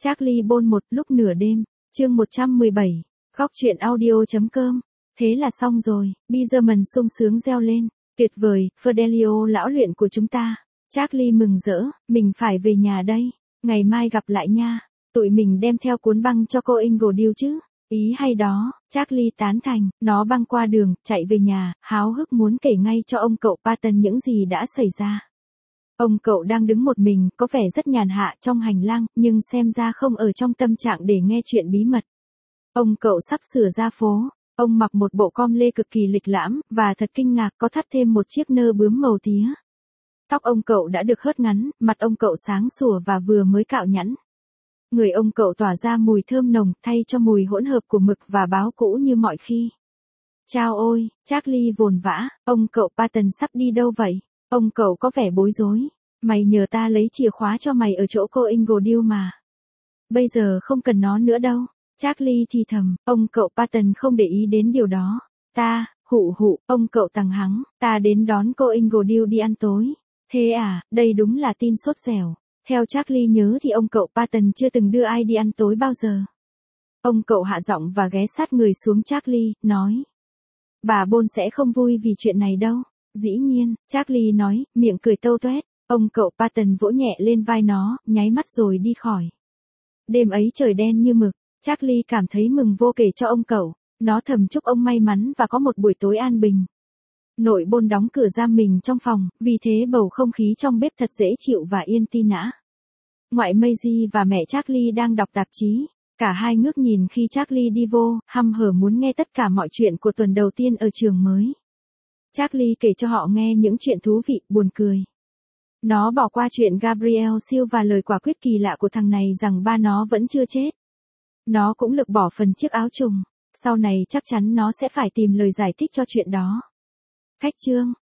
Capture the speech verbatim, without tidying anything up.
Charlie Bôn một lúc nửa đêm, chương một trăm mười bảy, góc truyện audio chấm com. Thế là xong rồi, Bizerman sung sướng reo lên, tuyệt vời, Fidelio lão luyện của chúng ta. Charlie mừng rỡ, mình phải về nhà đây, ngày mai gặp lại nha, tụi mình đem theo cuốn băng cho cô Ingledew chứ, ý hay đó, Charlie tán thành, nó băng qua đường, chạy về nhà, háo hức muốn kể ngay cho ông cậu Patton những gì đã xảy ra. Ông cậu đang đứng một mình, có vẻ rất nhàn hạ trong hành lang, nhưng xem ra không ở trong tâm trạng để nghe chuyện bí mật. Ông cậu sắp sửa ra phố, ông mặc một bộ com lê cực kỳ lịch lãm, và thật kinh ngạc có thắt thêm một chiếc nơ bướm màu tía. Tóc ông cậu đã được hớt ngắn, mặt ông cậu sáng sủa và vừa mới cạo nhẵn. Người ông cậu tỏa ra mùi thơm nồng, thay cho mùi hỗn hợp của mực và báo cũ như mọi khi. Chao ôi, Charlie vồn vã, ông cậu Patton sắp đi đâu vậy? Ông cậu có vẻ bối rối. Mày nhờ ta lấy chìa khóa cho mày ở chỗ cô Ingledew mà. Bây giờ không cần nó nữa đâu. Charlie thì thầm, ông cậu Patton không để ý đến điều đó. Ta, hụ hụ, ông cậu tằng hắng, ta đến đón cô Ingledew đi ăn tối. Thế à, đây đúng là tin sốt dẻo. Theo Charlie nhớ thì ông cậu Patton chưa từng đưa ai đi ăn tối bao giờ. Ông cậu hạ giọng và ghé sát người xuống Charlie, nói. Bà Bôn sẽ không vui vì chuyện này đâu. Dĩ nhiên, Charlie nói, miệng cười tâu tuét. Ông cậu Patton vỗ nhẹ lên vai nó, nháy mắt rồi đi khỏi. Đêm ấy trời đen như mực, Charlie cảm thấy mừng vô kể cho ông cậu. Nó thầm chúc ông may mắn và có một buổi tối an bình. Nội Bôn đóng cửa giam mình trong phòng, vì thế bầu không khí trong bếp thật dễ chịu và yên tĩnh nã. Ngoại Maisie và mẹ Charlie đang đọc tạp chí. Cả hai ngước nhìn khi Charlie đi vô, hăm hở muốn nghe tất cả mọi chuyện của tuần đầu tiên ở trường mới. Charlie kể cho họ nghe những chuyện thú vị, buồn cười. Nó bỏ qua chuyện Gabriel Seal và lời quả quyết kỳ lạ của thằng này rằng ba nó vẫn chưa chết. Nó cũng lược bỏ phần chiếc áo trùng. Sau này chắc chắn nó sẽ phải tìm lời giải thích cho chuyện đó. Khách chương.